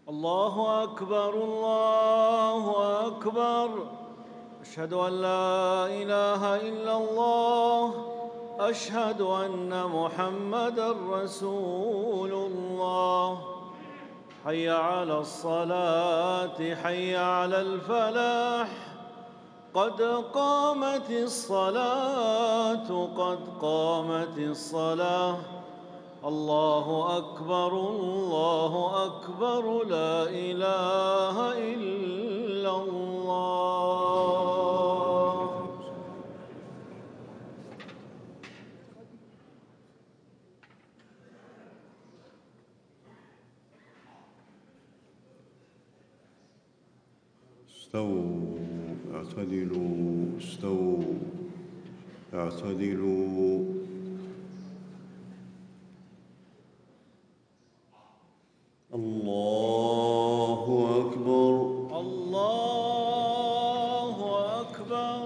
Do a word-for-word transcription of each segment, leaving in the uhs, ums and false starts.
الله أكبر الله أكبر. أشهد أن لا إله إلا الله. أشهد أن محمدًا رسول الله. حي على الصلاة حي على الفلاح. قد قامت الصلاة قد قامت الصلاة. الله أكبر الله أكبر لا إله إلا الله. استووا اعتدلوا استووا اعتدلوا. الله أكبر الله أكبر.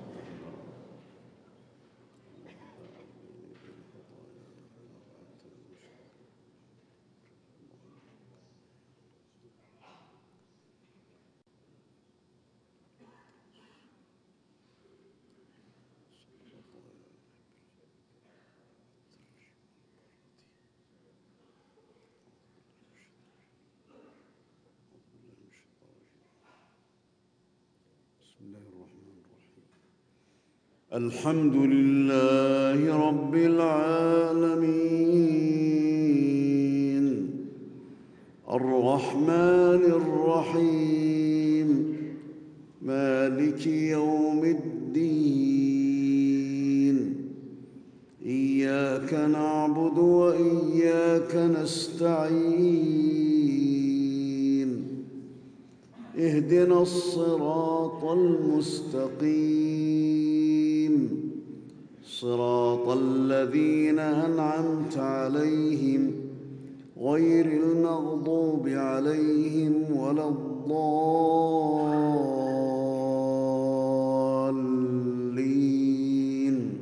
الحمد لله رب العالمين الرحمن الرحيم مالك يوم الدين. إياك نعبد وإياك نستعين. اهدنا الصراط المستقيم صراط الذين أنعمت عليهم غير المغضوب عليهم ولا الضالين.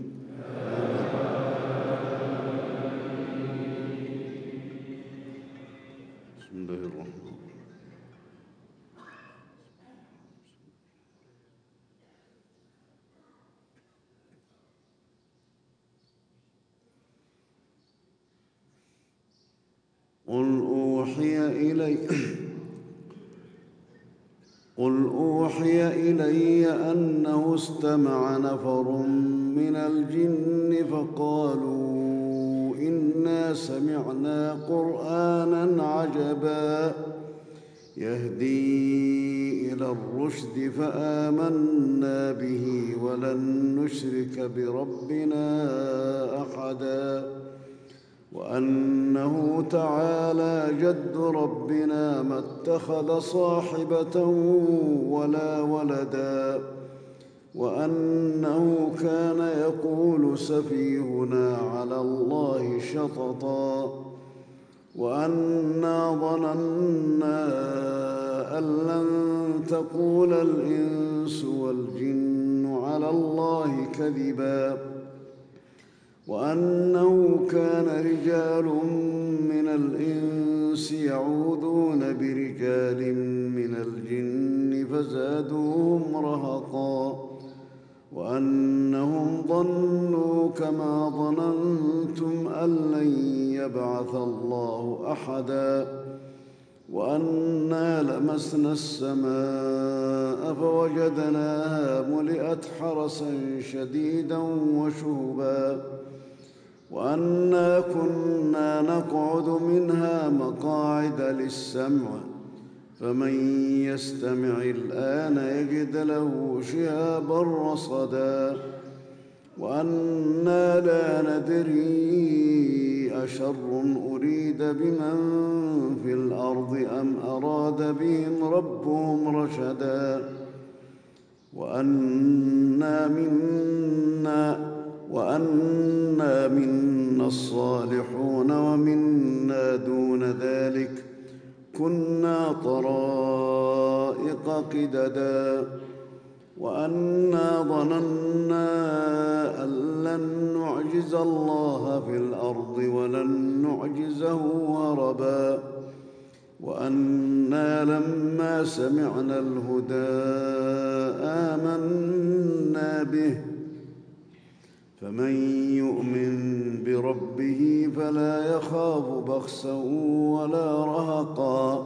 بسم الله الرحمن الرحيم. قل أوحي إلي قل أوحي إلي أنه استمع نفر من الجن فقالوا إنا سمعنا قرآنًا عجبا يهدي إلى الرشد فآمنا به ولن نشرك بربنا أحدًا وأنه تعالى جد ربنا ما اتخذ صاحبة ولا ولدا وأنه كان يقول سفيهنا على الله شططا وأنا ظننا أن لن تقول الإنس والجن على الله كذبا وأنه كان رجال من الإنس يعوذون برجال من الجن فزادوهم رهقا وأنهم ظنوا كما ظننتم أن لن يبعث الله أحدا وأنا لمسنا السماء فوجدناها ملئت حرسا شديدا وشهبا وأنا كنا نقعد منها مقاعد للسمع فمن يستمع الآن يجد له شهابا رصدا وأنا لا ندري أشر أريد بمن في الأرض أم أراد بهم ربهم رشدا وأنا منا وأنا منا الصالحون ومنا دون ذلك كنا طرائق قددا وأنا ظننا أن لن نعجز الله في الأرض ولن نعجزه هربا وأن وأنا لما سمعنا الهدى آمنا به فمن يؤمن بربه فلا يخاف بخسا ولا رهقا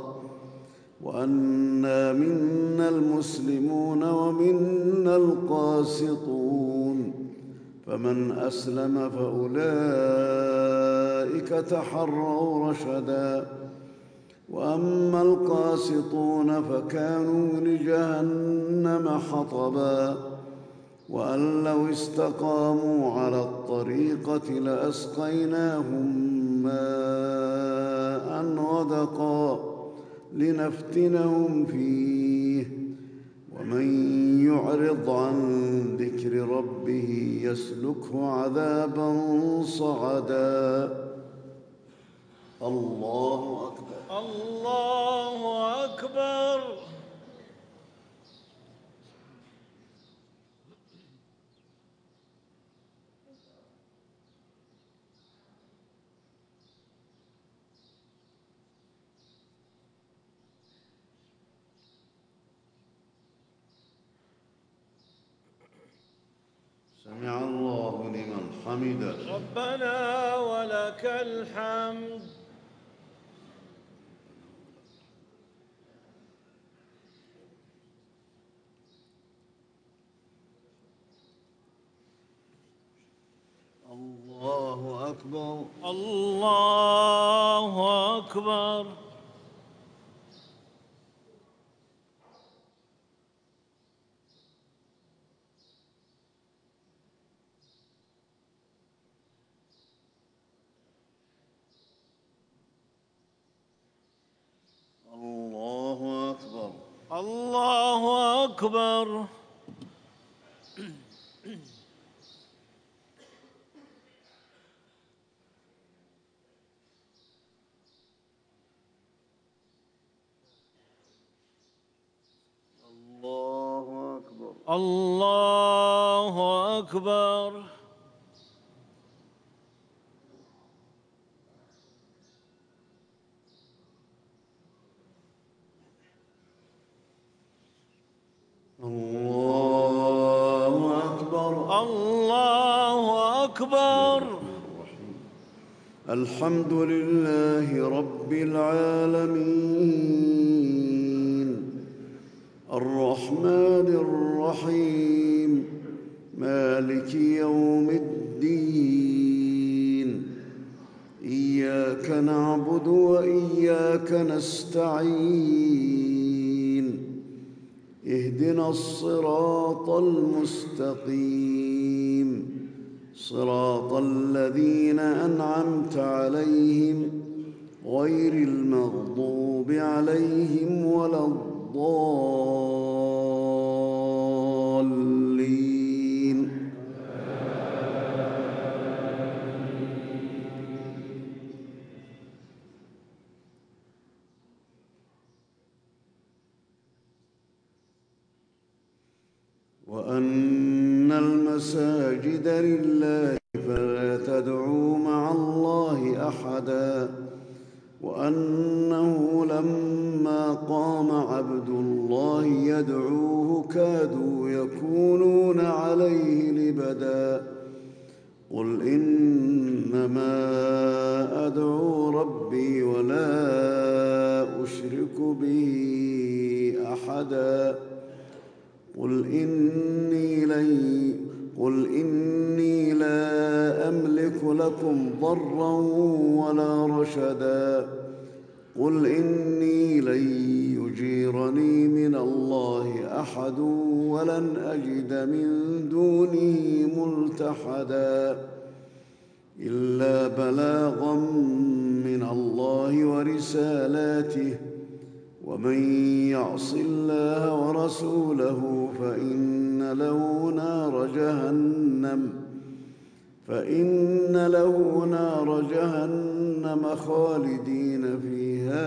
وأنا منا المسلمون ومنا القاسطون فمن أسلم فأولئك تحروا رشدا وأما القاسطون فكانوا لجهنم حطبا وأن لو استقاموا على الطريقة لأسقيناهم ماء غدقا لنفتنهم فيه ومن يعرض عن ذكر ربه يسلكه عذابا صعدا. الله أكبر. الله أكبر. سمع الله لمن حمده. ربنا ولك الحمد. الله أكبر. الله أكبر. الله أكبر. الله أكبر. الله أكبر. الله أكبر. الله أكبر. الله أكبر. الحمد لله رب العالمين الرحمن الرحيم مالك يوم الدين إياك نعبد وإياك نستعين اهدنا الصراط المستقيم صراط الذين أنعمت عليهم غير المغضوب عليهم ولا الضالين. وأن المساجد لله فلا تدعوا مع الله أحدا وأنه لما قام عبد الله يدعوه كادوا يكونون عليه لبدا قل إنما أدعو ربي ولا أشرك به أحدا قل إني لن قل إني لا أملك لكم ضرا ولا رشدا قل إني لن يجيرني من الله أحد ولن أجد من دونه ملتحدا إلا بلاغا من الله ورسالاته ومن يعص الله ورسوله فإن له نار جهنم فإن له نار جهنم خالدين فيها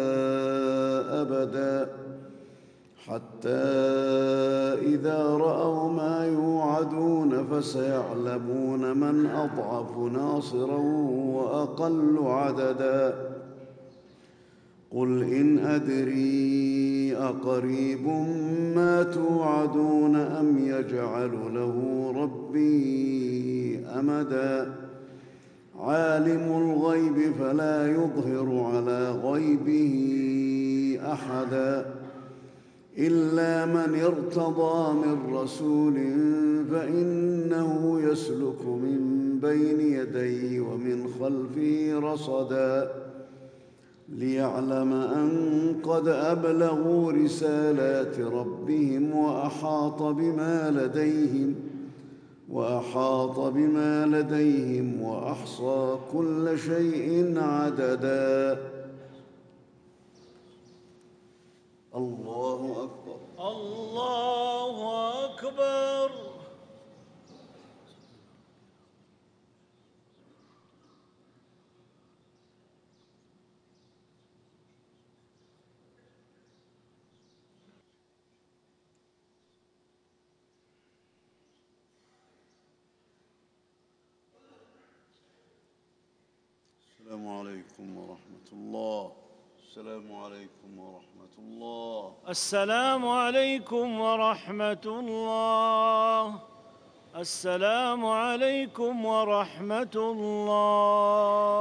أبدا حتى إذا رأوا ما يوعدون فسيعلمون من أضعف ناصرا وأقل عددا قل إن أدري أقريب ما توعدون أم يجعل له ربي أمدا عالم الغيب فلا يظهر على غيبه أحدا إلا من ارتضى من رسول فإنه يسلك من بين يديه ومن خلفه رصدا ليعلم أن قد أبلغوا رسالات ربهم وأحاط بما لديهم وأحاط بما لديهم وأحصى كل شيء عددا. الله أكبر. الله أكبر. السلام عليكم ورحمة الله. السلام عليكم ورحمة الله. السلام عليكم ورحمة الله. السلام عليكم ورحمة الله.